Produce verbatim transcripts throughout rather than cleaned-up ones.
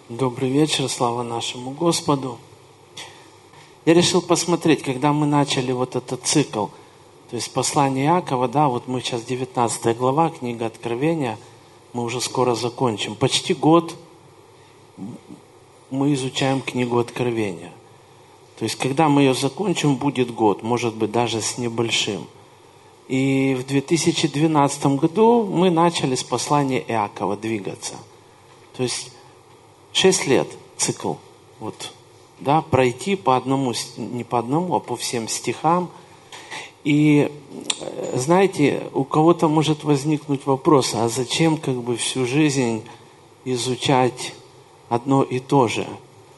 Добрый вечер, слава нашему Господу. Я решил посмотреть, когда мы начали вот этот цикл, то есть послание Иакова, да, вот мы сейчас девятнадцатая глава, книга Откровения, мы уже скоро закончим. Почти год мы изучаем книгу Откровения. То есть, когда мы ее закончим, будет год, может быть, даже с небольшим. И в две тысячи двенадцатом году мы начали с послания Иакова двигаться. То есть, шесть лет цикл, вот, да, пройти по одному, не по одному, а по всем стихам. И, знаете, у кого-то может возникнуть вопрос, а зачем как бы всю жизнь изучать одно и то же?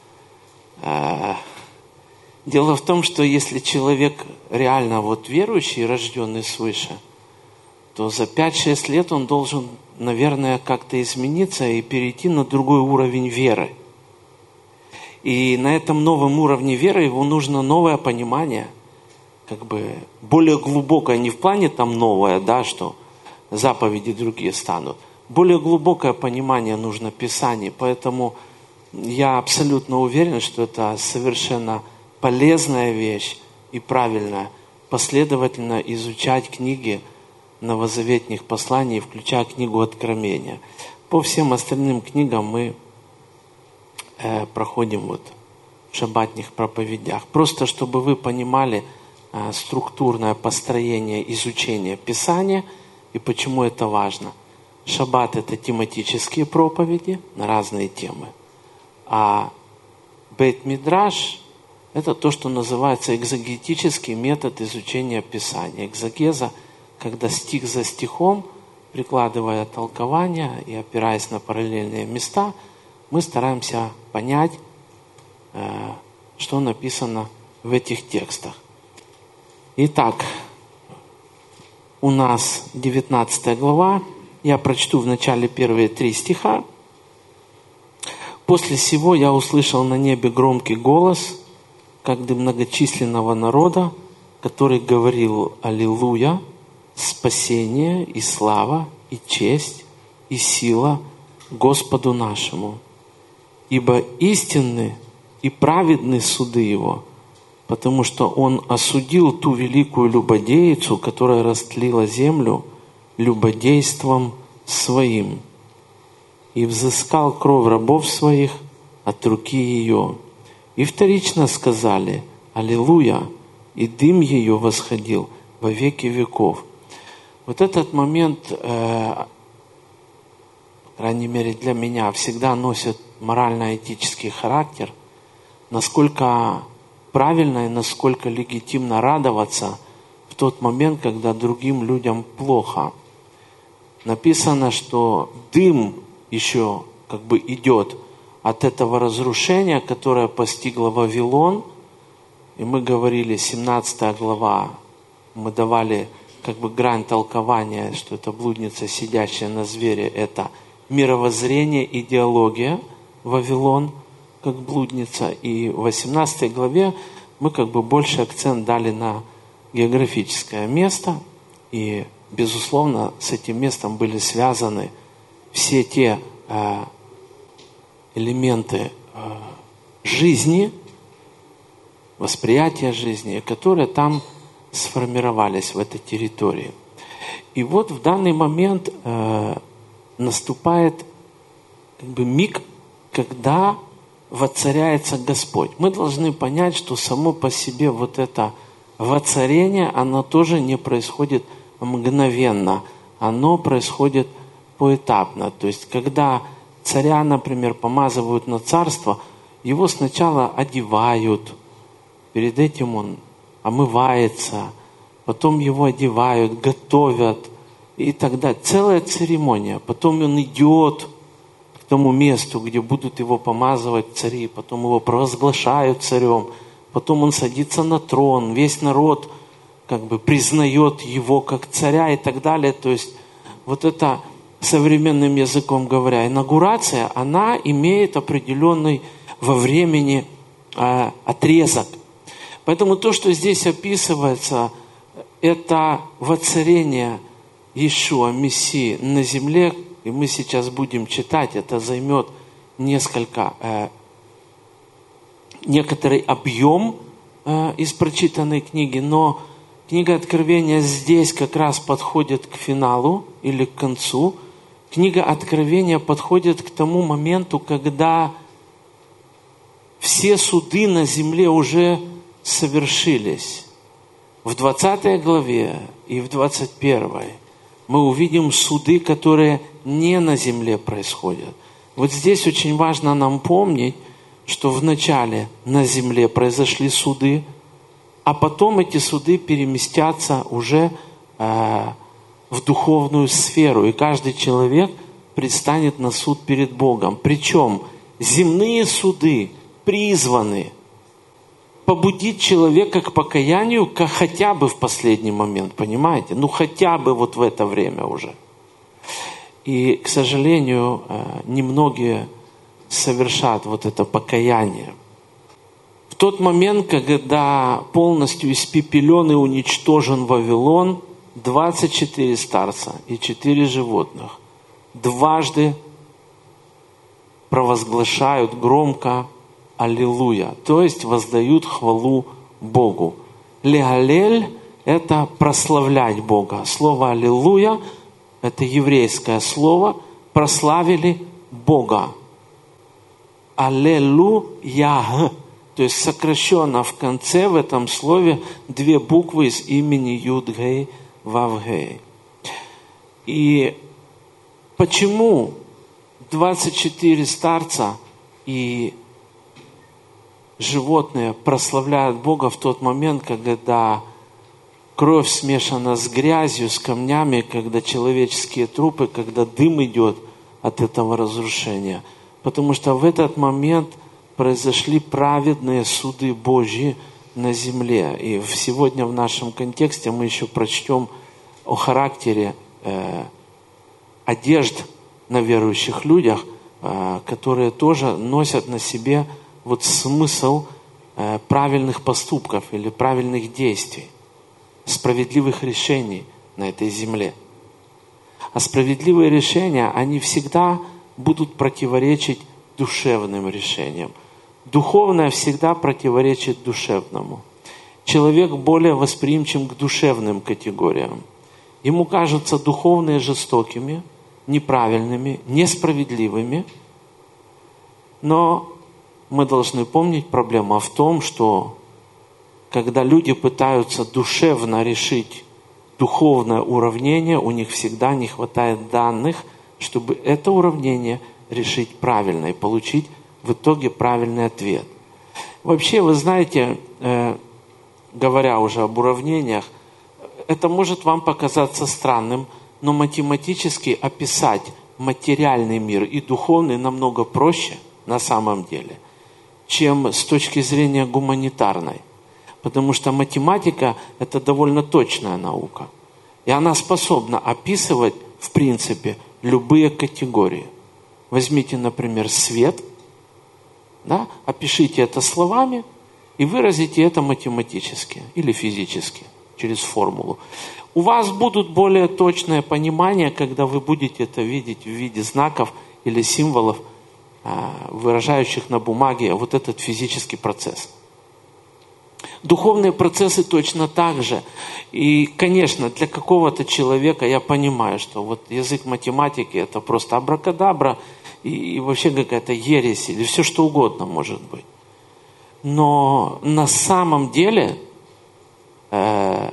Дело в том, что если человек реально вот верующий, рожденный свыше, то за пять-шесть лет он должен, наверное, как-то измениться и перейти на другой уровень веры. И на этом новом уровне веры его нужно новое понимание, как бы более глубокое, не в плане там новое, да, что заповеди другие станут. Более глубокое понимание нужно Писания. Поэтому я абсолютно уверен, что это совершенно полезная вещь и правильная. Последовательно изучать книги новозаветных посланий, включая книгу Откровения. По всем остальным книгам мы э, проходим вот в шаббатных проповедях. Просто чтобы вы понимали э, структурное построение изучения Писания и почему это важно. Шаббат – это тематические проповеди на разные темы. А бейт-мидраш – это то, что называется экзегетический метод изучения Писания. Экзегеза – когда стих за стихом, прикладывая толкование и опираясь на параллельные места, мы стараемся понять, что написано в этих текстах. Итак, у нас девятнадцатая глава. Я прочту в начале первые три стиха. «После сего я услышал на небе громкий голос, как бы многочисленного народа, который говорил: Аллилуйя! Спасение и слава, и честь, и сила Господу нашему. Ибо истинны и праведны суды Его, потому что Он осудил ту великую любодеицу, которая растлила землю любодейством своим, и взыскал кровь рабов своих от руки ее. И вторично сказали: Аллилуйя, и дым ее восходил во веки веков». Вот этот момент, э, по крайней мере для меня, всегда носит морально-этический характер. Насколько правильно и насколько легитимно радоваться в тот момент, когда другим людям плохо. Написано, что дым еще как бы идет от этого разрушения, которое постигло Вавилон. И мы говорили, семнадцатая глава, мы давали как бы грань толкования, что это блудница, сидящая на звере, это мировоззрение, идеология, Вавилон, как блудница. И в восемнадцатой главе мы как бы больше акцент дали на географическое место. И, безусловно, с этим местом были связаны все те э, элементы э, жизни, восприятия жизни, которые там сформировались в этой территории. И вот в данный момент э, наступает как бы миг, когда воцаряется Господь. Мы должны понять, что само по себе вот это воцарение, оно тоже не происходит мгновенно. Оно происходит поэтапно. То есть, когда царя, например, помазывают на царство, его сначала одевают, перед этим он омывается, потом его одевают, готовят и так далее. Целая церемония. Потом он идет к тому месту, где будут его помазывать цари, потом его провозглашают царем, потом он садится на трон, весь народ как бы признает его как царя и так далее. То есть вот это, современным языком говоря, инаугурация, она имеет определенный во времени э, отрезок. Поэтому то, что здесь описывается, это воцарение Иешуа, Мессии на земле, и мы сейчас будем читать, это займет несколько, э, некоторый объем э, из прочитанной книги, но книга Откровения здесь как раз подходит к финалу или к концу. Книга Откровения подходит к тому моменту, когда все суды на земле уже совершились. В двадцатой главе и в двадцать первой мы увидим суды, которые не на земле происходят. Вот здесь очень важно нам помнить, что вначале на земле произошли суды, а потом эти суды переместятся уже э, в духовную сферу, и каждый человек предстанет на суд перед Богом. Причем земные суды призваны побудить человека к покаянию, как хотя бы в последний момент, понимаете? Ну, хотя бы вот в это время уже. И, к сожалению, немногие совершат вот это покаяние. В тот момент, когда полностью испепелен и уничтожен Вавилон, двадцать четыре старца и четыре животных дважды провозглашают громко «Аллилуйя», то есть воздают хвалу Богу. Легалель – это прославлять Бога. Слово «Аллилуйя» – это еврейское слово, прославили Бога. Аллилуйя, то есть сокращенно в конце в этом слове две буквы из имени Юд-Гей, Вав-Гей. И почему двадцать четыре старца и животные прославляют Бога в тот момент, когда кровь смешана с грязью, с камнями, когда человеческие трупы, когда дым идет от этого разрушения? Потому что в этот момент произошли праведные суды Божьи на земле. И сегодня в нашем контексте мы еще прочтем о характере э, одежд на верующих людях, э, которые тоже носят на себе вот смысл э, правильных поступков или правильных действий, справедливых решений на этой земле. А справедливые решения, они всегда будут противоречить душевным решениям. Духовное всегда противоречит душевному. Человек более восприимчив к душевным категориям. Ему кажутся духовные жестокими, неправильными, несправедливыми. Но мы должны помнить, проблема в том, что когда люди пытаются душевно решить духовное уравнение, у них всегда не хватает данных, чтобы это уравнение решить правильно и получить в итоге правильный ответ. Вообще, вы знаете, э, говоря уже об уравнениях, это может вам показаться странным, но математически описать материальный мир и духовный намного проще на самом деле, чем с точки зрения гуманитарной. Потому что математика – это довольно точная наука. И она способна описывать, в принципе, любые категории. Возьмите, например, свет, да, опишите это словами и выразите это математически или физически, через формулу. У вас будут более точное понимание, когда вы будете это видеть в виде знаков или символов, выражающих на бумаге вот этот физический процесс. Духовные процессы точно так же. И, конечно, для какого-то человека я понимаю, что вот язык математики – это просто абракадабра и, и вообще какая-то ересь или все что угодно может быть. Но на самом деле э,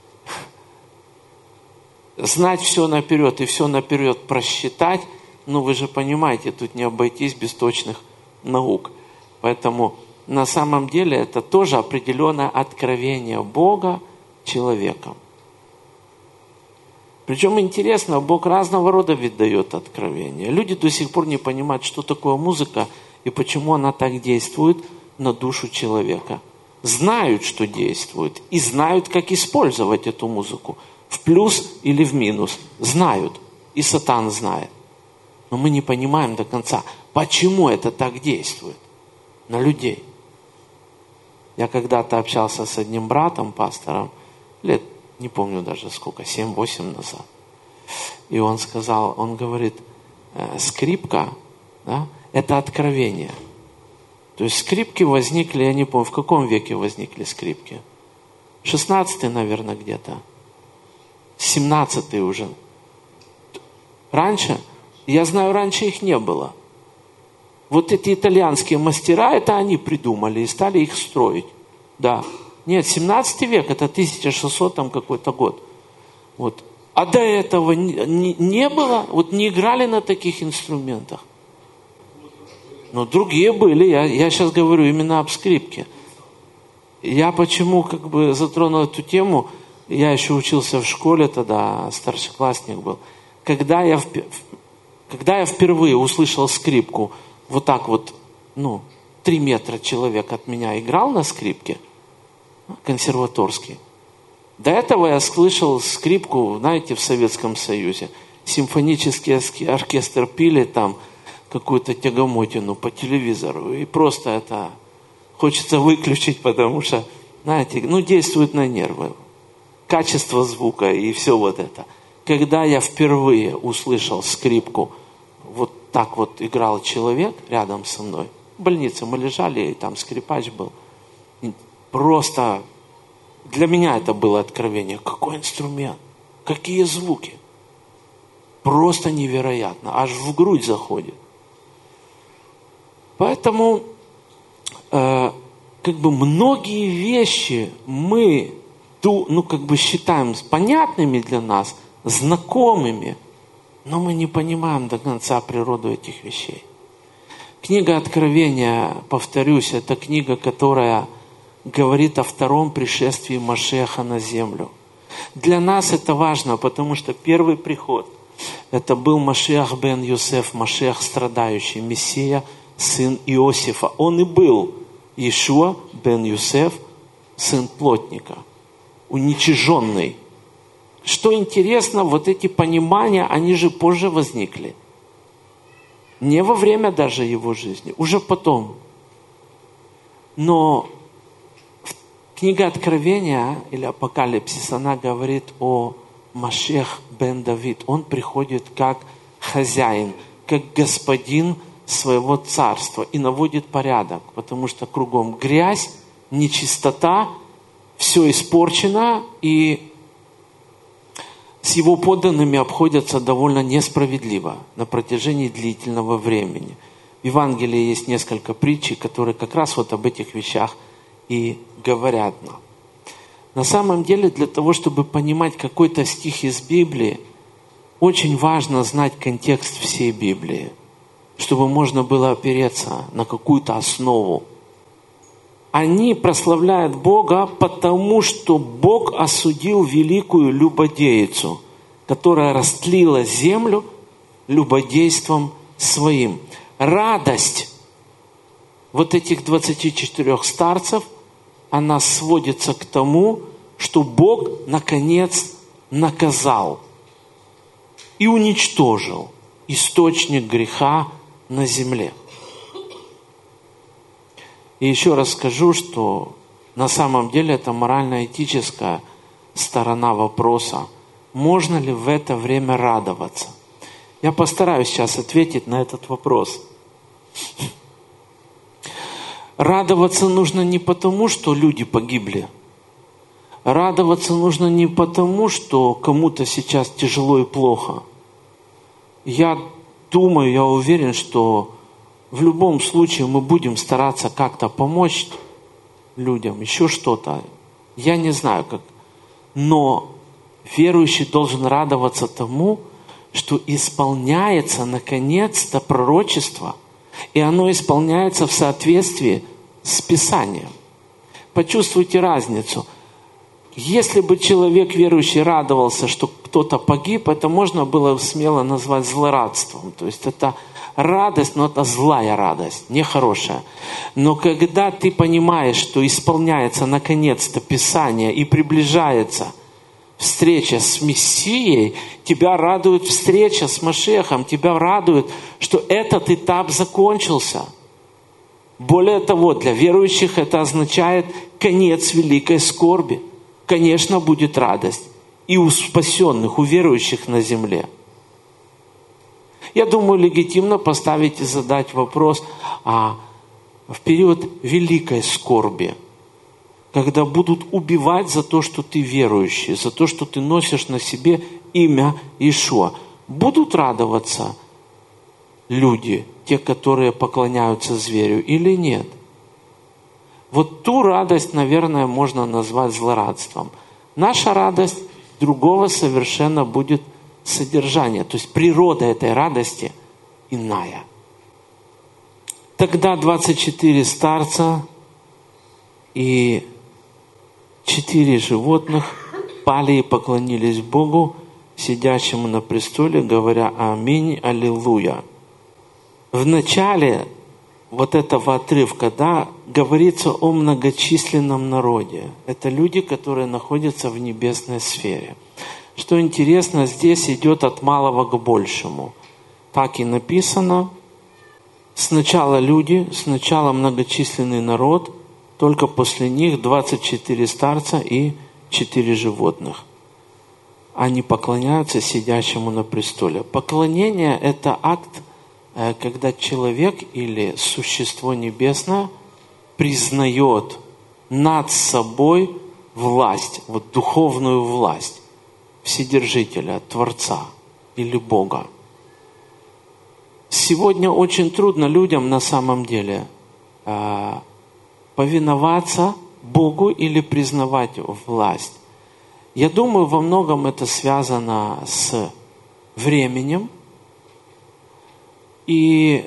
знать все наперед и все наперед просчитать, ну вы же понимаете, тут не обойтись без точных наук. Поэтому на самом деле это тоже определенное откровение Бога человеком. Причем интересно, Бог разного рода ведь дает откровения. Люди до сих пор не понимают, что такое музыка и почему она так действует на душу человека. Знают, что действует, и знают, как использовать эту музыку. В плюс или в минус. Знают. И Сатан знает. Но мы не понимаем до конца, почему это так действует на людей. Я когда-то общался с одним братом, пастором, лет, не помню даже сколько, семь-восемь назад. И он сказал, он говорит, скрипка Да? Это откровение. То есть скрипки возникли, я не помню, в каком веке возникли скрипки? шестнадцатый, наверное, где-то. семнадцатый уже. Раньше, я знаю, раньше их не было. Вот эти итальянские мастера, это они придумали и стали их строить. Да. Нет, семнадцатый век, это тысяча шестисотый там какой-то год. Вот. А до этого не, не, не было, вот не играли на таких инструментах. Но другие были, я, я сейчас говорю именно об скрипке. Я почему как бы затронул эту тему, я еще учился в школе тогда, старшеклассник был. Когда я, когда я впервые услышал скрипку, вот так вот, ну, три метра человек от меня играл на скрипке, консерваторский. До этого я слышал скрипку, знаете, в Советском Союзе. Симфонический оркестр пили там какую-то тягомотину по телевизору. И просто это хочется выключить, потому что, знаете, ну, действует на нервы. Качество звука и все вот это. Когда я впервые услышал скрипку, вот так вот играл человек рядом со мной. В больнице мы лежали, и там скрипач был. И просто для меня это было откровение. Какой инструмент? Какие звуки? Просто невероятно. Аж в грудь заходит. Поэтому э, как бы многие вещи мы ну, как бы считаем понятными для нас, знакомыми, но мы не понимаем до конца природу этих вещей. Книга Откровения, повторюсь, это книга, которая говорит о втором пришествии Машиаха на землю. Для нас это важно, потому что первый приход – это был Машиах бен Йосеф, Машиах страдающий, Мессия, сын Иосифа. Он и был Иешуа бен Йосеф, сын плотника, уничиженный. Что интересно, вот эти понимания, они же позже возникли. Не во время даже его жизни, уже потом. Но книга Откровения или Апокалипсис, она говорит о Машиах бен Давид. Он приходит как хозяин, как господин своего царства и наводит порядок, потому что кругом грязь, нечистота, все испорчено, и с его подданными обходятся довольно несправедливо на протяжении длительного времени. В Евангелии есть несколько притчей, которые как раз вот об этих вещах и говорят нам. На самом деле, для того, чтобы понимать какой-то стих из Библии, очень важно знать контекст всей Библии, чтобы можно было опереться на какую-то основу. Они прославляют Бога, потому что Бог осудил великую любодейцу, которая растлила землю любодейством своим. Радость вот этих двадцати четырёх старцев, она сводится к тому, что Бог наконец наказал и уничтожил источник греха на земле. И еще раз скажу, что на самом деле это морально-этическая сторона вопроса. Можно ли в это время радоваться? Я постараюсь сейчас ответить на этот вопрос. Радоваться нужно не потому, что люди погибли. Радоваться нужно не потому, что кому-то сейчас тяжело и плохо. Я думаю, я уверен, что в любом случае мы будем стараться как-то помочь людям, еще что-то. Я не знаю как. Но верующий должен радоваться тому, что исполняется наконец-то пророчество, и оно исполняется в соответствии с Писанием. Почувствуйте разницу. Если бы человек верующий радовался, что кто-то погиб, это можно было смело назвать злорадством. То есть это радость, но это злая радость, нехорошая. Но когда ты понимаешь, что исполняется наконец-то Писание и приближается встреча с Мессией, тебя радует встреча с Машиахом, тебя радует, что этот этап закончился. Более того, для верующих это означает конец великой скорби. Конечно, будет радость и у спасенных, у верующих на земле. Я думаю, легитимно поставить и задать вопрос, а в период великой скорби, когда будут убивать за то, что ты верующий, за то, что ты носишь на себе имя Иешуа, будут радоваться люди, те, которые поклоняются зверю, или нет? Вот ту радость, наверное, можно назвать злорадством. Наша радость другого совершенно будет содержания. То есть природа этой радости иная. Тогда двадцать четыре старца и четыре животных пали и поклонились Богу, сидящему на престоле, говоря «Аминь, Аллилуйя». В начале вот этого отрывка, да, говорится о многочисленном народе. Это люди, которые находятся в небесной сфере. Что интересно, здесь идет от малого к большему. Так и написано. Сначала люди, сначала многочисленный народ, только после них двадцать четыре старца и четыре животных. Они поклоняются сидящему на престоле. Поклонение – это акт, когда человек или существо небесное признает над собой власть, вот духовную власть Вседержителя, Творца или Бога. Сегодня очень трудно людям на самом деле э, повиноваться Богу или признавать власть. Я думаю, во многом это связано с временем. И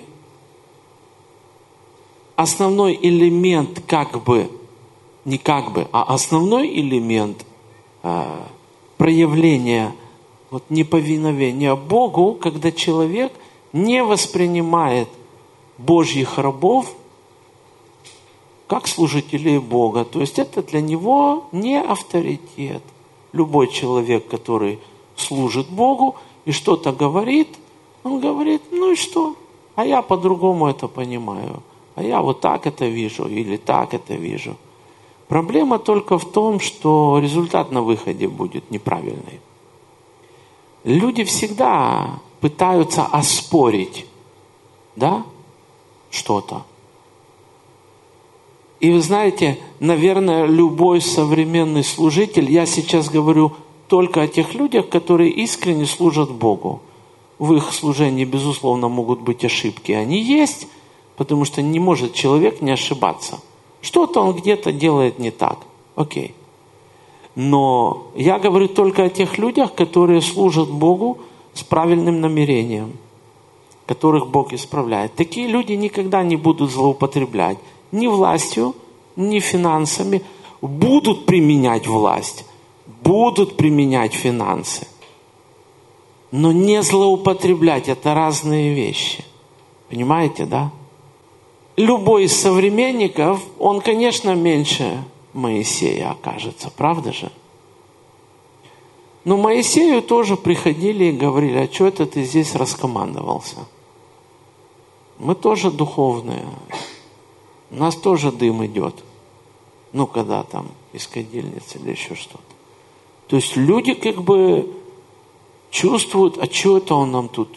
основной элемент, как бы, не как бы, а основной элемент э, проявления вот, неповиновения Богу, когда человек не воспринимает Божьих рабов как служителей Бога. То есть это для него не авторитет. Любой человек, который служит Богу и что-то говорит, он говорит, ну и что? А я по-другому это понимаю. А я вот так это вижу или так это вижу. Проблема только в том, что результат на выходе будет неправильный. Люди всегда пытаются оспорить, да, что-то. И вы знаете, наверное, любой современный служитель, я сейчас говорю только о тех людях, которые искренне служат Богу. В их служении, безусловно, могут быть ошибки. Они есть, потому что не может человек не ошибаться. Что-то он где-то делает не так. Окей. Но я говорю только о тех людях, которые служат Богу с правильным намерением, которых Бог исправляет. Такие люди никогда не будут злоупотреблять ни властью, ни финансами. Будут применять власть, будут применять финансы. Но не злоупотреблять – это разные вещи. Понимаете, да? Любой из современников, он, конечно, меньше Моисея окажется. Правда же? Но Моисею тоже приходили и говорили, а что это ты здесь раскомандовался? Мы тоже духовные. У нас тоже дым идет. Ну, когда там из кадильницы или еще что-то. То есть люди как бы чувствуют, а что это он нам тут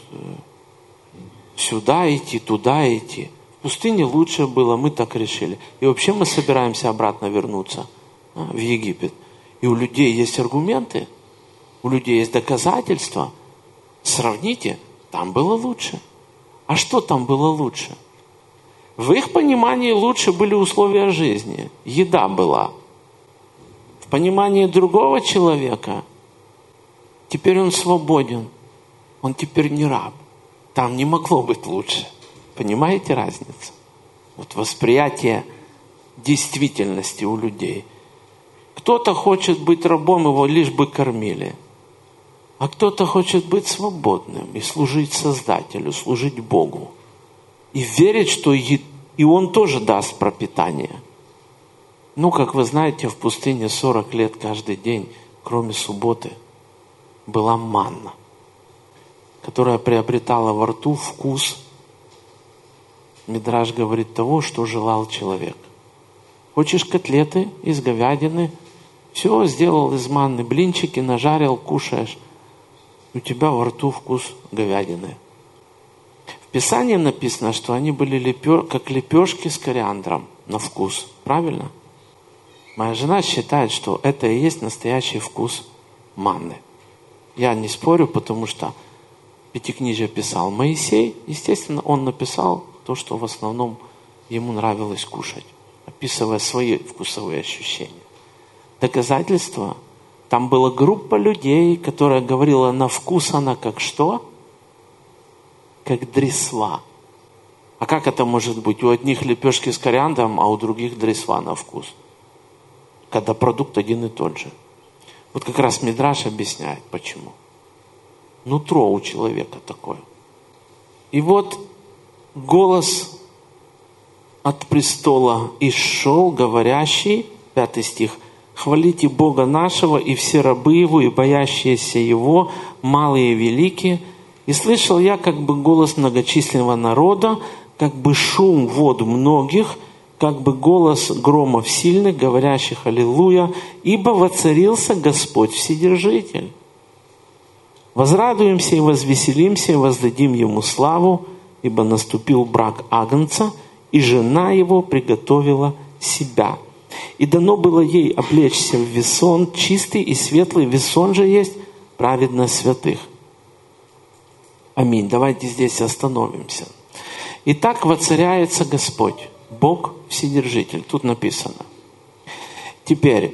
сюда идти, туда идти. В пустыне лучше было, мы так решили. И вообще мы собираемся обратно вернуться а, в Египет. И у людей есть аргументы, у людей есть доказательства. Сравните, там было лучше. А что там было лучше? В их понимании лучше были условия жизни. Еда была. В понимании другого человека теперь он свободен. Он теперь не раб. Там не могло быть лучше. Понимаете разницу? Вот восприятие действительности у людей. Кто-то хочет быть рабом, его лишь бы кормили. А кто-то хочет быть свободным и служить Создателю, служить Богу. И верить, что и Он тоже даст пропитание. Ну, как вы знаете, в пустыне сорок лет каждый день, кроме субботы, была манна, которая приобретала во рту вкус, Мидраш говорит, того, что желал человек. Хочешь котлеты из говядины? Все, сделал из манны блинчики, нажарил, кушаешь. У тебя во рту вкус говядины. В Писании написано, что они были лепё... как лепешки с кориандром на вкус. Правильно? Моя жена считает, что это и есть настоящий вкус манны. Я не спорю, потому что Пятикнижие писал Моисей. Естественно, он написал то, что в основном ему нравилось кушать, описывая свои вкусовые ощущения. Доказательство. Там была группа людей, которая говорила, на вкус она как что? Как дресва. А как это может быть? У одних лепешки с кориандром, а у других дресва на вкус. Когда продукт один и тот же. Вот как раз Мидраш объясняет, почему. Нутро у человека такое. И вот голос от престола исшел, говорящий, пятый стих, «Хвалите Бога нашего, и все рабы Его, и боящиеся Его, малые и великие». И слышал я как бы голос многочисленного народа, как бы шум вод многих, как бы голос громов сильных, говорящих «Аллилуйя», ибо воцарился Господь Вседержитель. Возрадуемся и возвеселимся, и воздадим Ему славу, ибо наступил брак Агнца, и жена Его приготовила себя. И дано было ей облечься в весон чистый и светлый, весон же есть праведность святых. Аминь. Давайте здесь остановимся. Итак, воцаряется Господь, Бог Вседержитель. Тут написано. Теперь,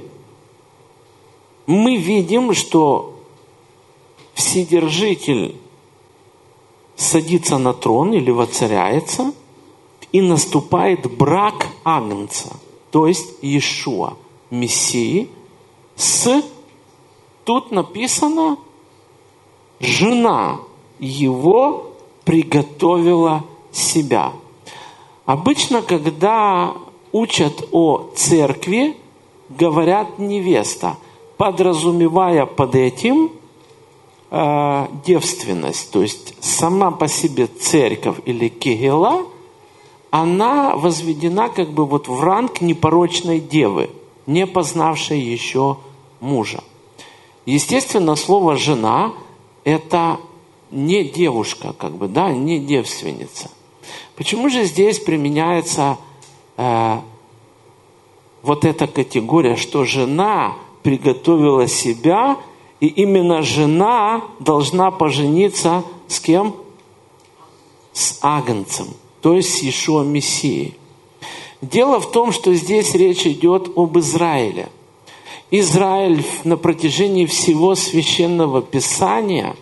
мы видим, что Вседержитель садится на трон или воцаряется, и наступает брак Агнца, то есть Иешуа, Мессии, с, тут написано, жена его приготовила себя. Обычно, когда учат о церкви, говорят невеста, подразумевая под этим э, девственность. То есть сама по себе церковь или кегела, она возведена как бы вот в ранг непорочной девы, не познавшей еще мужа. Естественно, слово «жена» – это не девушка, как бы, да, не девственница. Почему же здесь применяется э, вот эта категория, что жена приготовила себя, и именно жена должна пожениться с кем? С Агнцем, то есть с Иешуа Мессией. Дело в том, что здесь речь идет об Израиле. Израиль на протяжении всего Священного Писания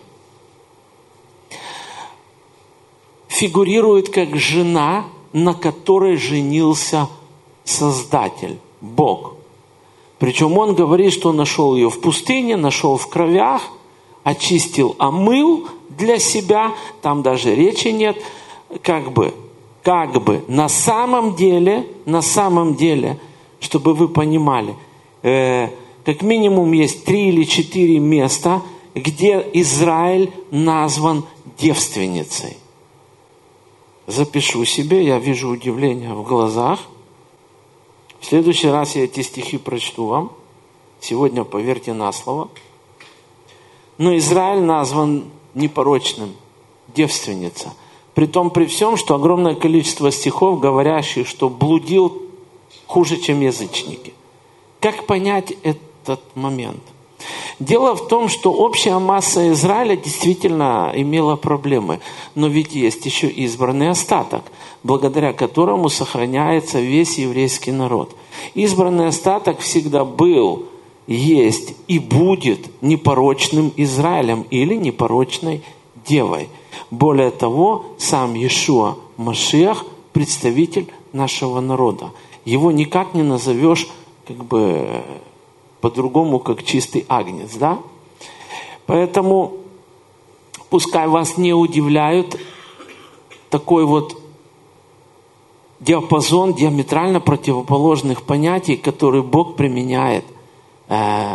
фигурирует как жена, на которой женился Создатель, Бог. Причем он говорит, что нашел ее в пустыне, нашел в кровях, очистил, омыл для себя. Там даже речи нет. Как бы, как бы, на самом деле, на самом деле, чтобы вы понимали, э, как минимум есть три или четыре места, где Израиль назван девственницей. Запишу себе, я вижу удивление в глазах. В следующий раз я эти стихи прочту вам. Сегодня поверьте на слово. Но Израиль назван непорочным, девственница. Притом при всем, что огромное количество стихов, говорящих, что блудил хуже, чем язычники. Как понять этот момент? Дело в том, что общая масса Израиля действительно имела проблемы. Но ведь есть еще избранный остаток, благодаря которому сохраняется весь еврейский народ. Избранный остаток всегда был, есть и будет непорочным Израилем или непорочной девой. Более того, сам Иешуа Машиах – представитель нашего народа. Его никак не назовешь как бы по-другому, как чистый агнец, да? Поэтому пускай вас не удивляют такой вот диапазон диаметрально противоположных понятий, которые Бог применяет э,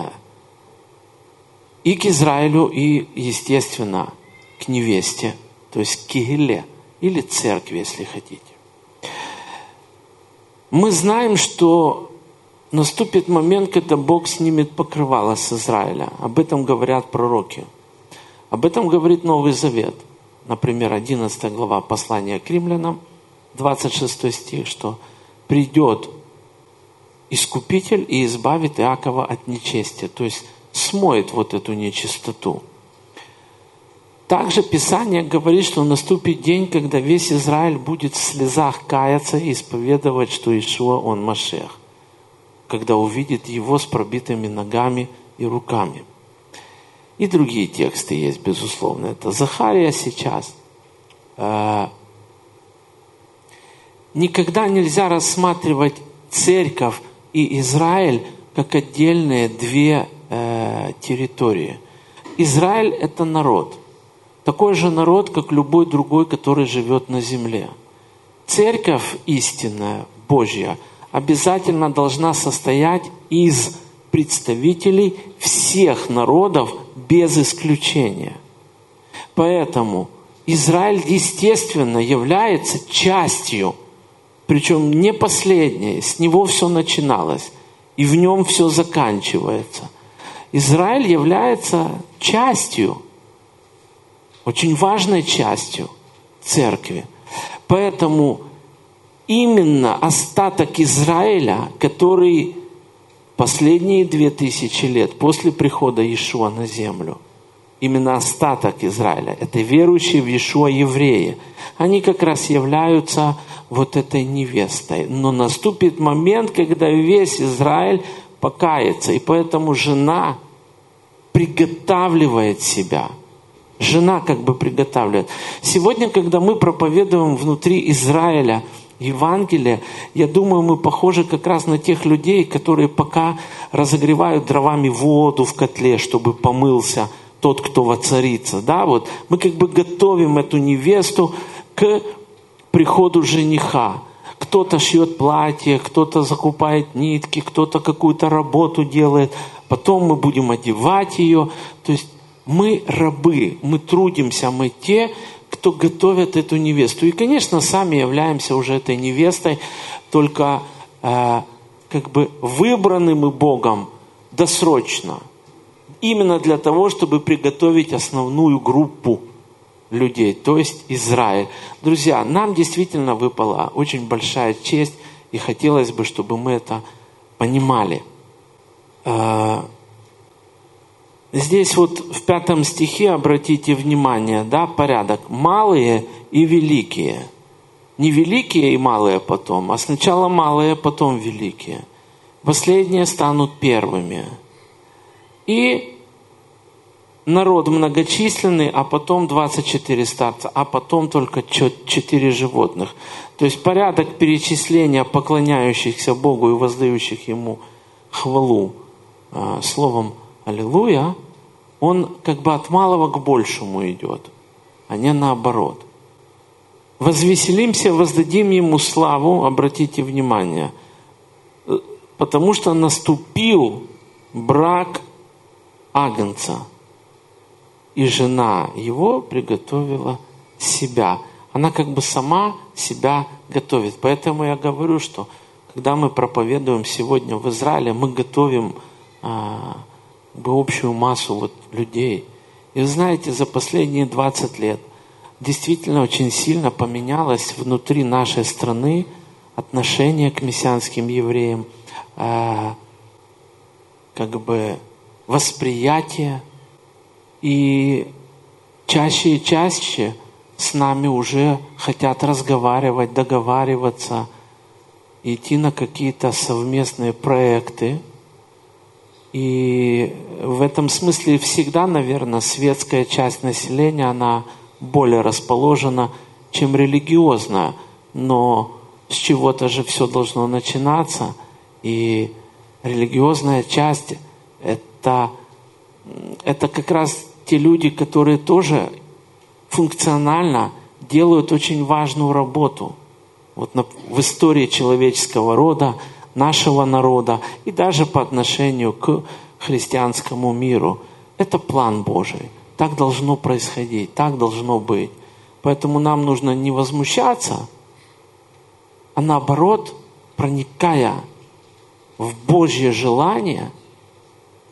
и к Израилю, и, естественно, к невесте, то есть к кегеле, или церкви, если хотите. Мы знаем, что наступит момент, когда Бог снимет покрывало с Израиля. Об этом говорят пророки. Об этом говорит Новый Завет. например, одиннадцатая глава послания к римлянам, двадцать шестой стих, что придет Искупитель и избавит Иакова от нечестия, то есть смоет вот эту нечистоту. Также Писание говорит, что наступит день, когда весь Израиль будет в слезах каяться и исповедовать, что Иешуа Он Машиах, когда увидит Его с пробитыми ногами и руками. И другие тексты есть, безусловно. Это Захария сейчас. Никогда нельзя рассматривать церковь и Израиль как отдельные две э, территории. Израиль – это народ. Такой же народ, как любой другой, который живет на земле. Церковь истинная, Божья, обязательно должна состоять из представителей всех народов без исключения. Поэтому Израиль, естественно, является частью, причем не последней, с него все начиналось, и в нем все заканчивается. Израиль является частью, очень важной частью церкви. Поэтому именно остаток Израиля, который последние две тысячи лет после прихода Иешуа на землю, именно остаток Израиля, это верующие в Иешуа евреи, они как раз являются вот этой невестой. Но наступит момент, когда весь Израиль покается, и поэтому жена приготавливает себя. Жена как бы приготавливает. Сегодня, когда мы проповедуем внутри Израиля Евангелие, я думаю, мы похожи как раз на тех людей, которые пока разогревают дровами воду в котле, чтобы помылся тот, кто воцарится. Да, вот мы как бы готовим эту невесту к приходу жениха. Кто-то шьет платье, кто-то закупает нитки, кто-то какую-то работу делает. Потом мы будем одевать ее. То есть мы рабы, мы трудимся, мы те, кто готовят эту невесту. И, конечно, сами являемся уже этой невестой, только э, как бы выбраны мы Богом досрочно. Именно для того, чтобы приготовить основную группу людей, то есть Израиль. Друзья, нам действительно выпала очень большая честь, и хотелось бы, чтобы мы это понимали. Здесь вот в пятом стихе, обратите внимание, да, порядок. Малые и великие. Не великие и малые потом, а сначала малые, потом великие. Последние станут первыми. И народ многочисленный, а потом двадцать четыре старца, а потом только четыре животных. То есть порядок перечисления поклоняющихся Богу и воздающих Ему хвалу э, словом «Аллилуйя», он как бы от малого к большему идет, а не наоборот. «Возвеселимся, воздадим Ему славу», обратите внимание, потому что наступил брак Агнца. И жена его приготовила себя. Она как бы сама себя готовит. Поэтому я говорю, что когда мы проповедуем сегодня в Израиле, мы готовим а, как бы общую массу вот людей. И вы знаете, за последние двадцать лет действительно очень сильно поменялось внутри нашей страны отношение к мессианским евреям, а, как бы восприятие. И чаще и чаще с нами уже хотят разговаривать, договариваться, идти на какие-то совместные проекты. И в этом смысле всегда, наверное, светская часть населения, она более расположена, чем религиозная. Но с чего-то же все должно начинаться. И религиозная часть – это... Это как раз те люди, которые тоже функционально делают очень важную работу вот на, в истории человеческого рода, нашего народа и даже по отношению к христианскому миру. Это план Божий. Так должно происходить, так должно быть. Поэтому нам нужно не возмущаться, а наоборот, проникая в Божье желание,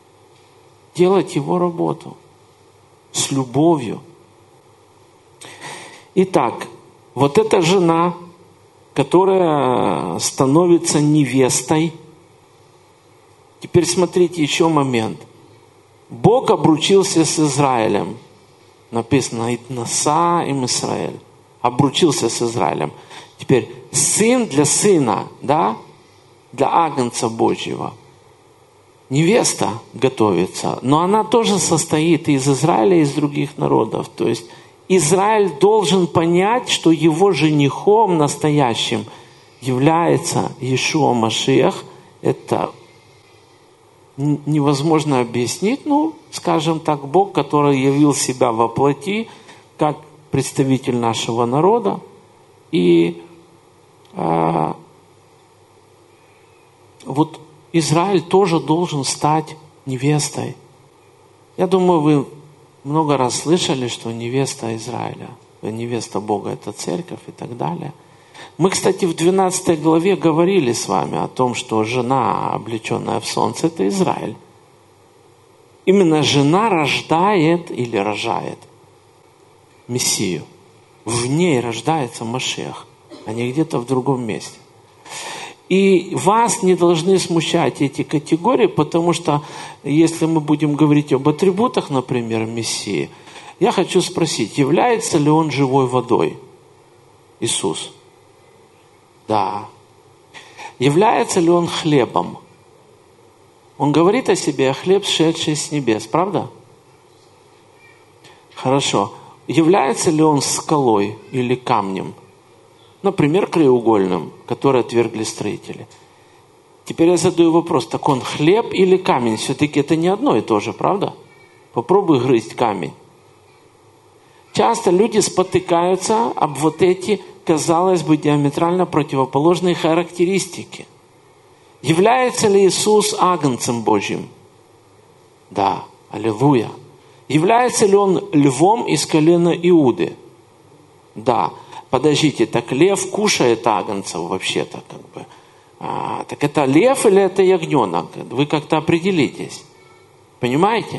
делать Его работу с любовью. Итак, вот эта жена, которая становится невестой. Теперь смотрите еще момент. Бог обручился с Израилем. Написано «Итнаса им Израиль». Обручился с Израилем. Теперь сын для сына, да, для агнца Божьего. Невеста готовится, но она тоже состоит из Израиля и из других народов. То есть Израиль должен понять, что его женихом настоящим является Иешуа Машиах. Это невозможно объяснить, ну, скажем так, Бог, который явил себя во плоти, как представитель нашего народа. И а, вот Израиль тоже должен стать невестой. Я думаю, вы много раз слышали, что невеста Израиля, невеста Бога – это церковь и так далее. Мы, кстати, в двенадцатой главе говорили с вами о том, что жена, облеченная в солнце, это Израиль. Именно жена рождает или рожает Мессию. В ней рождается Машиах, а не где-то в другом месте. И вас не должны смущать эти категории, потому что если мы будем говорить об атрибутах, например, Мессии, я хочу спросить, является ли он живой водой? Иисус. Да. Является ли он хлебом? Он говорит о себе, хлеб, сшедший с небес, правда? Хорошо. Является ли он скалой или камнем? Например, краеугольным, который отвергли строители. Теперь я задаю вопрос, так он хлеб или камень? Все-таки это не одно и то же, правда? Попробуй грызть камень. Часто люди спотыкаются об вот эти, казалось бы, диаметрально противоположные характеристики. Является ли Иисус агнцем Божьим? Да, аллилуйя. Является ли он львом из колена Иуды? Да. Подождите, так лев кушает агнцев вообще-то, как бы. А, так это лев или это ягненок? Вы как-то определитесь. Понимаете?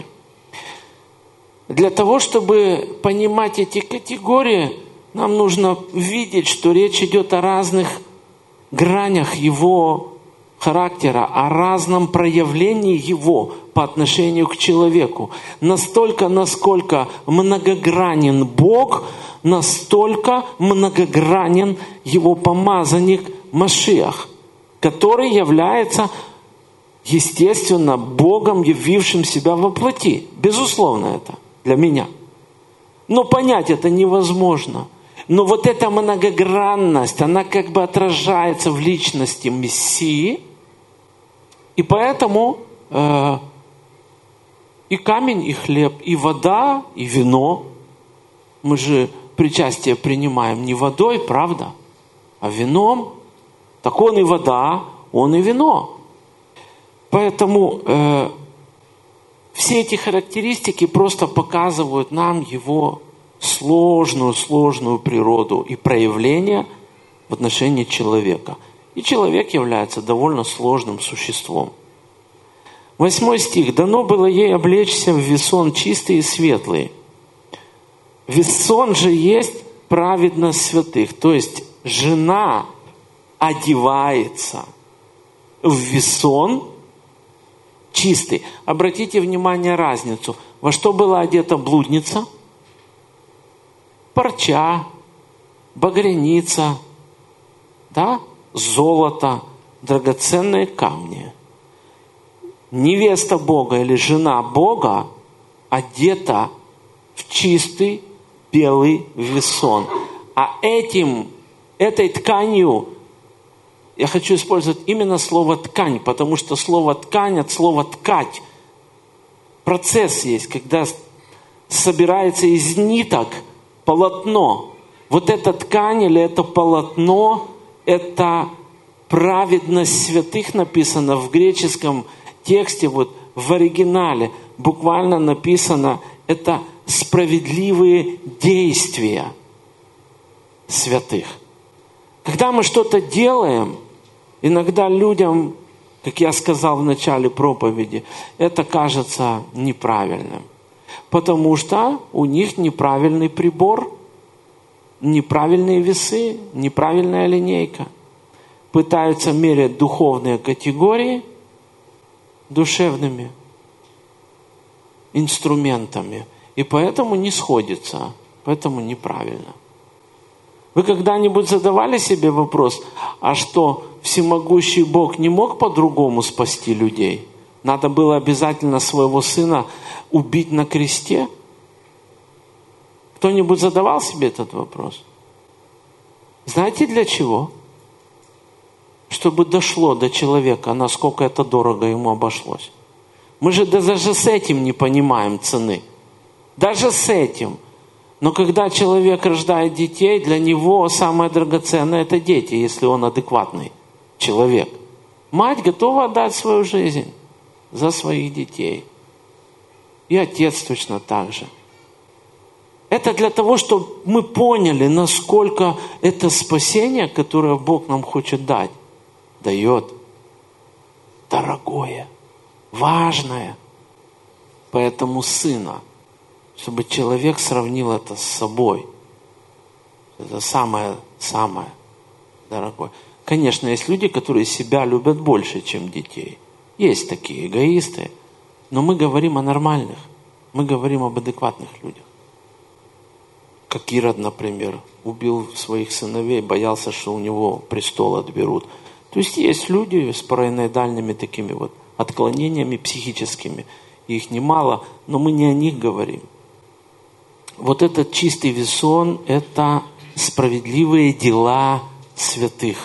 Для того, чтобы понимать эти категории, нам нужно видеть, что речь идет о разных гранях его характера, о разном проявлении его по отношению к человеку. Настолько, насколько многогранен Бог, настолько многогранен его помазанник Машиах, который является, естественно, Богом, явившим себя во плоти. Безусловно, это для меня. Но понять это невозможно. Но вот эта многогранность, она как бы отражается в личности Мессии. И поэтому э, и камень, и хлеб, и вода, и вино. Мы же причастие принимаем не водой, правда, а вином. Так он и вода, он и вино. Поэтому э, все эти характеристики просто показывают нам его сложную, сложную природу и проявление в отношении человека. И человек является довольно сложным существом. Восьмой стих. «Дано было ей облечься в весон чистый и светлый». Весон же есть праведность святых. То есть жена одевается в весон чистый. Обратите внимание разницу. Во что была одета блудница? Парча, багряница, да? Золото, драгоценные камни. Невеста Бога или жена Бога одета в чистый белый весон. А этим, этой тканью, я хочу использовать именно слово «ткань», потому что слово «ткань» от слова «ткать». Процесс есть, когда собирается из ниток полотно. Вот эта ткань или это полотно, это праведность святых написано в греческом тексте, вот в оригинале буквально написано, это справедливые действия святых. Когда мы что-то делаем, иногда людям, как я сказал в начале проповеди, это кажется неправильным. Потому что у них неправильный прибор. неправильные весы, неправильная линейка. Пытаются мерять духовные категории душевными инструментами. И поэтому не сходится, поэтому неправильно. Вы когда-нибудь задавали себе вопрос, а что, всемогущий Бог не мог по-другому спасти людей? Надо было обязательно своего сына убить на кресте? Кто-нибудь задавал себе этот вопрос? Знаете для чего? Чтобы дошло до человека, насколько это дорого ему обошлось. Мы же даже с этим не понимаем цены. Даже с этим. Но когда человек рождает детей, для него самое драгоценное – это дети, если он адекватный человек. Мать готова отдать свою жизнь за своих детей. И отец точно так же. Это для того, чтобы мы поняли, насколько это спасение, которое Бог нам хочет дать, дает дорогое, важное. Поэтому сына, чтобы человек сравнил это с собой. Это самое-самое дорогое. Конечно, есть люди, которые себя любят больше, чем детей. Есть такие эгоисты. Но мы говорим о нормальных. Мы говорим об адекватных людях. Как Ирод, например, убил своих сыновей, боялся, что у него престол отберут. То есть есть люди с параноидальными такими вот отклонениями психическими. Их немало, но мы не о них говорим. Вот этот чистый весон – это справедливые дела святых.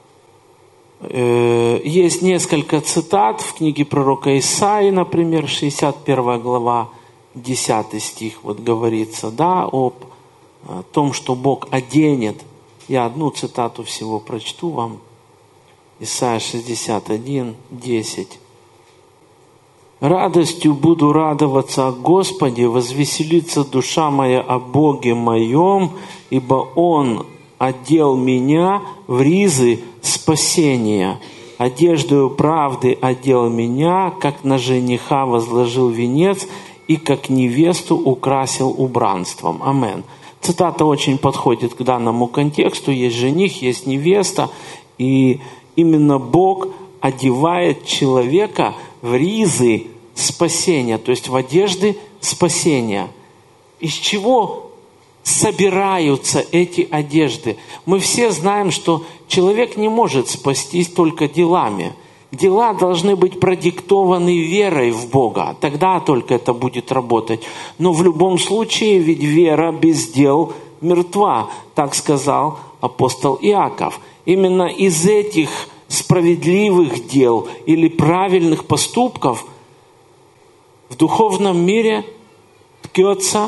Есть несколько цитат в книге пророка Исаии, например, шестьдесят первая глава, десятый стих, вот говорится, да, об том, что Бог оденет. Я одну цитату всего прочту вам. Исайя шестьдесят один, десять. «Радостью буду радоваться о Господе, возвеселится душа моя о Боге моем, ибо Он одел меня в ризы спасения, одеждою правды одел меня, как на жениха возложил венец и как невесту украсил убранством». Амен. Цитата очень подходит к данному контексту. Есть жених, есть невеста, и именно Бог одевает человека в ризы спасения, то есть в одежды спасения. Из чего собираются эти одежды? Мы все знаем, что человек не может спастись только делами. Дела должны быть продиктованы верой в Бога. Тогда только это будет работать. Но в любом случае, ведь вера без дел мертва. Так сказал апостол Иаков. Именно из этих справедливых дел или правильных поступков в духовном мире ткется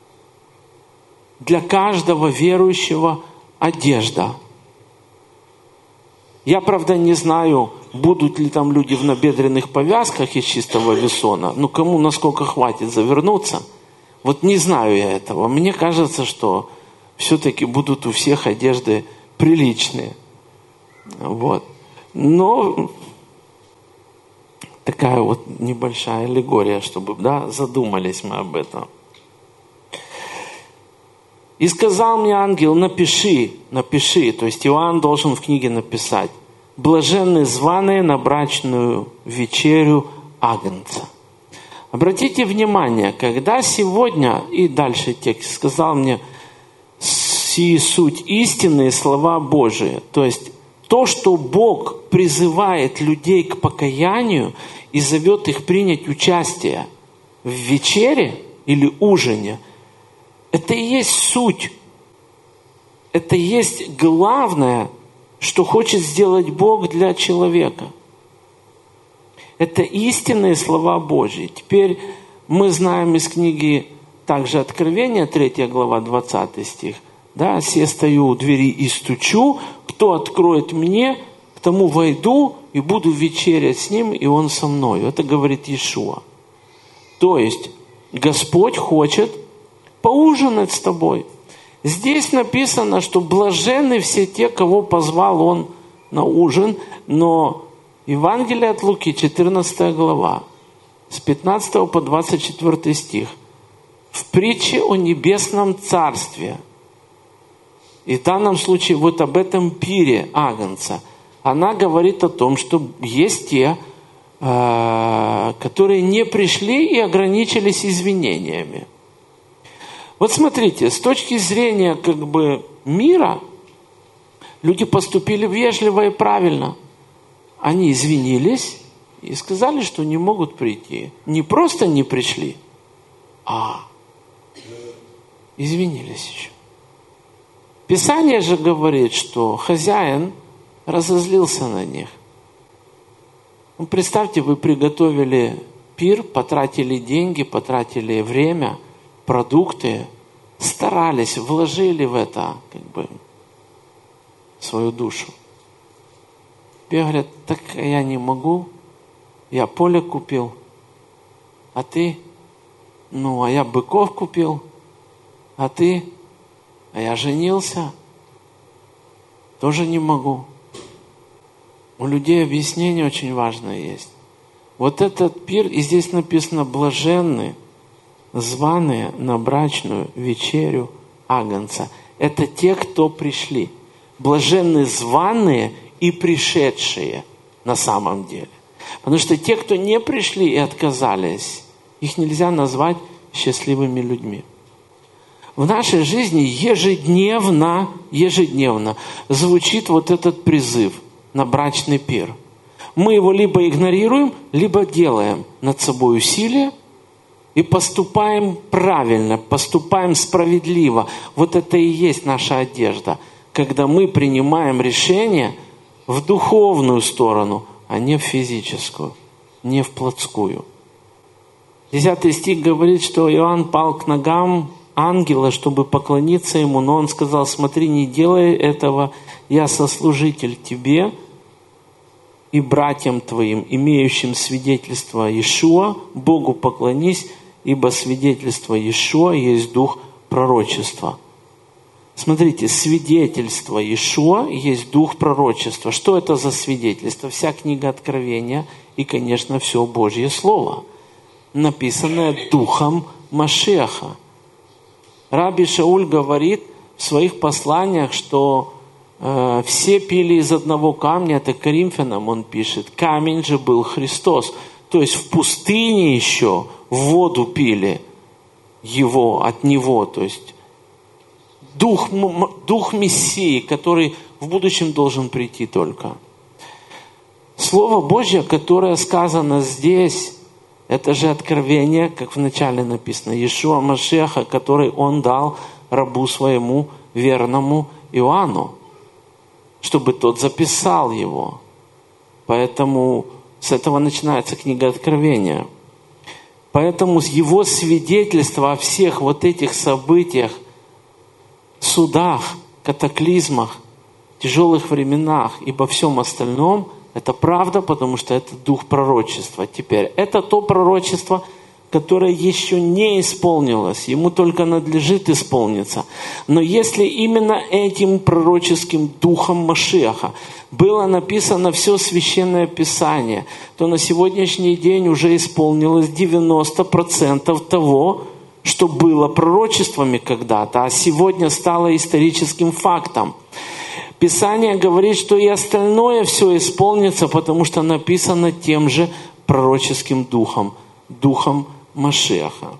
для каждого верующего одежда. Я, правда, не знаю, будут ли там люди в набедренных повязках из чистого весона. Ну, кому насколько хватит завернуться. Вот не знаю я этого. Мне кажется, что все-таки будут у всех одежды приличные. Вот. Но такая вот небольшая аллегория, чтобы, да, задумались мы об этом. «И сказал мне ангел, напиши, напиши». То есть Иоанн должен в книге написать: «Блаженны званые на брачную вечерю Агнца». Обратите внимание, когда сегодня, и дальше текст, сказал мне, «Сии суть истинные слова Божии». То есть то, что Бог призывает людей к покаянию и зовет их принять участие в вечере или ужине, это и есть суть. Это и есть главное, что хочет сделать Бог для человека. Это истинные слова Божьи. Теперь мы знаем из книги также Откровения, третья глава, двадцатый стих. Да, «Се стою у двери и стучу, кто откроет мне, к тому войду и буду вечерять с ним, и он со мною». Это говорит Иешуа. То есть Господь хочет поужинать с тобой. Здесь написано, что блаженны все те, кого позвал Он на ужин, но Евангелие от Луки, четырнадцатая глава, с пятнадцатого по двадцать четвёртый стих, в притче о небесном царстве И в данном случае вот об этом пире Агнца она говорит о том, что есть те, которые не пришли и ограничились извинениями. Вот смотрите, с точки зрения как бы мира, люди поступили вежливо и правильно. Они извинились и сказали, что не могут прийти. Не просто не пришли, а извинились еще. Писание же говорит, что хозяин разозлился на них. Ну, представьте, вы приготовили пир, потратили деньги, потратили время, продукты, старались, вложили в это как бы свою душу. Тебе говорят, так я не могу, я поле купил, а ты, ну, а я быков купил, а ты, а я женился, тоже не могу. У людей объяснение очень важное есть. Вот этот пир, и здесь написано блаженны, званые на брачную вечерю Агнца. Это те, кто пришли. Блаженны званые и пришедшие на самом деле. Потому что те, кто не пришли и отказались, их нельзя назвать счастливыми людьми. В нашей жизни ежедневно, ежедневно звучит вот этот призыв на брачный пир. Мы его либо игнорируем, либо делаем над собой усилия и поступаем правильно, поступаем справедливо. Вот это и есть наша одежда, когда мы принимаем решение в духовную сторону, а не в физическую, не в плотскую. Десятый стих говорит, что Иоанн пал к ногам ангела, чтобы поклониться ему, но он сказал: смотри, не делай этого, я сослужитель тебе и братьям твоим, имеющим свидетельство Иешуа, Богу поклонись, ибо свидетельство Иешуа есть дух пророчества. Смотрите, свидетельство Иешуа есть дух пророчества. Что это за свидетельство? Вся книга Откровения и, конечно, все Божье Слово, написанное Духом Машиаха. Раби Шауль говорит в своих посланиях, что э, все пили из одного камня, это Коринфянам он пишет, камень же был Христос. То есть в пустыне еще воду пили его, от него, то есть дух, дух Мессии, который в будущем должен прийти только. Слово Божье, которое сказано здесь, это же откровение, как вначале написано, Иешуа Машиаха, который он дал рабу своему верному Иоанну, чтобы тот записал его. Поэтому с этого начинается книга Откровения. Поэтому его свидетельство о всех вот этих событиях, судах, катаклизмах, тяжелых временах и обо всем остальном, это правда, потому что это дух пророчества. Теперь, это то пророчество, которое еще не исполнилось. Ему только надлежит исполниться. Но если именно этим пророческим духом Машиаха было написано все Священное Писание, то на сегодняшний день уже исполнилось девяносто процентов того, что было пророчествами когда-то, а сегодня стало историческим фактом. Писание говорит, что и остальное все исполнится, потому что написано тем же пророческим духом, духом Машиаха.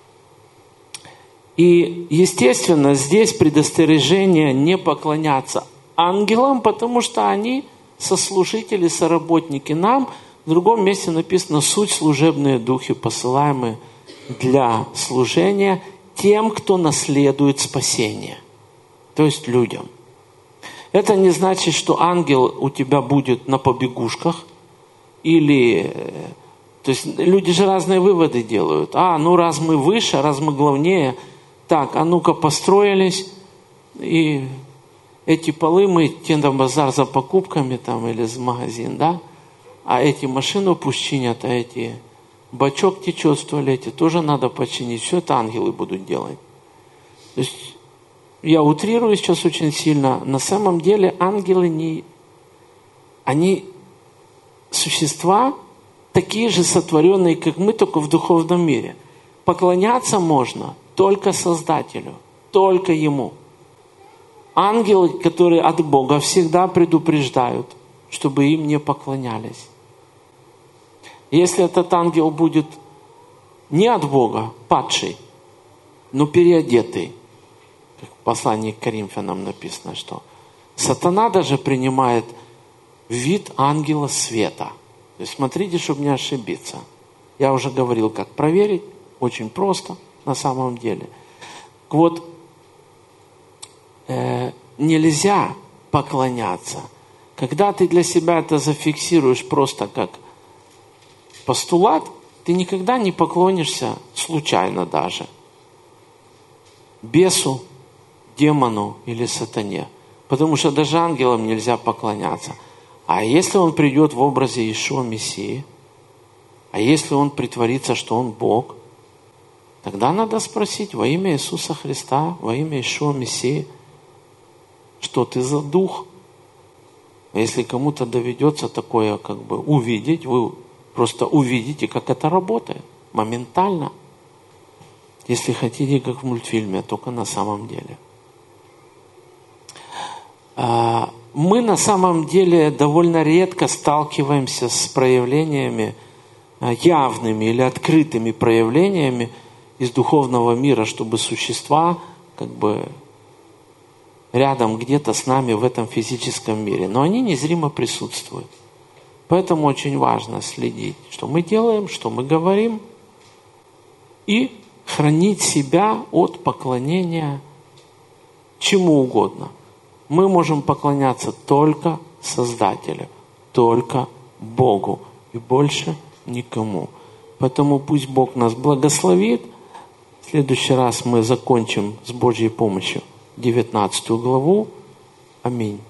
И, естественно, здесь предостережение не поклоняться ангелам, потому что они сослужители, соработники нам. В другом месте написано: суть служебные духи, посылаемые для служения тем, кто наследует спасение, то есть людям. Это не значит, что ангел у тебя будет на побегушках или... То есть люди же разные выводы делают. А, ну раз мы выше, раз мы главнее, так, а ну-ка построились, и эти полы мы идти на базар за покупками там или в магазин, да? А эти машину пусть чинят, а эти бачок течет в туалете, тоже надо починить. Все это ангелы будут делать. То есть я утрирую сейчас очень сильно. На самом деле ангелы не... Они существа такие же сотворенные, как мы, только в духовном мире. Поклоняться можно только Создателю, только Ему. ангелы, которые от Бога, всегда предупреждают, чтобы им не поклонялись. Если этот ангел будет не от Бога, падший, но переодетый, как в послании к Коринфянам написано, что сатана даже принимает вид ангела света. То есть смотрите, чтобы не ошибиться. Я уже говорил, как проверить. Очень просто на самом деле. Вот э, нельзя поклоняться. Когда ты для себя это зафиксируешь просто как постулат, ты никогда не поклонишься случайно даже бесу, демону или сатане. Потому что даже ангелам нельзя поклоняться. А если он придет в образе Иешуа Мессии, а если он притворится, что он Бог, тогда надо спросить во имя Иисуса Христа, во имя Иешуа Мессии, что ты за дух? Если кому-то доведется такое как бы увидеть, вы просто увидите, как это работает моментально. Если хотите, как в мультфильме, только на самом деле. Мы на самом деле довольно редко сталкиваемся с проявлениями, явными или открытыми проявлениями из духовного мира, чтобы существа как бы рядом где-то с нами в этом физическом мире. Но они незримо присутствуют. Поэтому очень важно следить, что мы делаем, что мы говорим, и хранить себя от поклонения чему угодно. Мы можем поклоняться только Создателю, только Богу и больше никому. Поэтому пусть Бог нас благословит. В следующий раз мы закончим с Божьей помощью девятнадцатую главу. Аминь.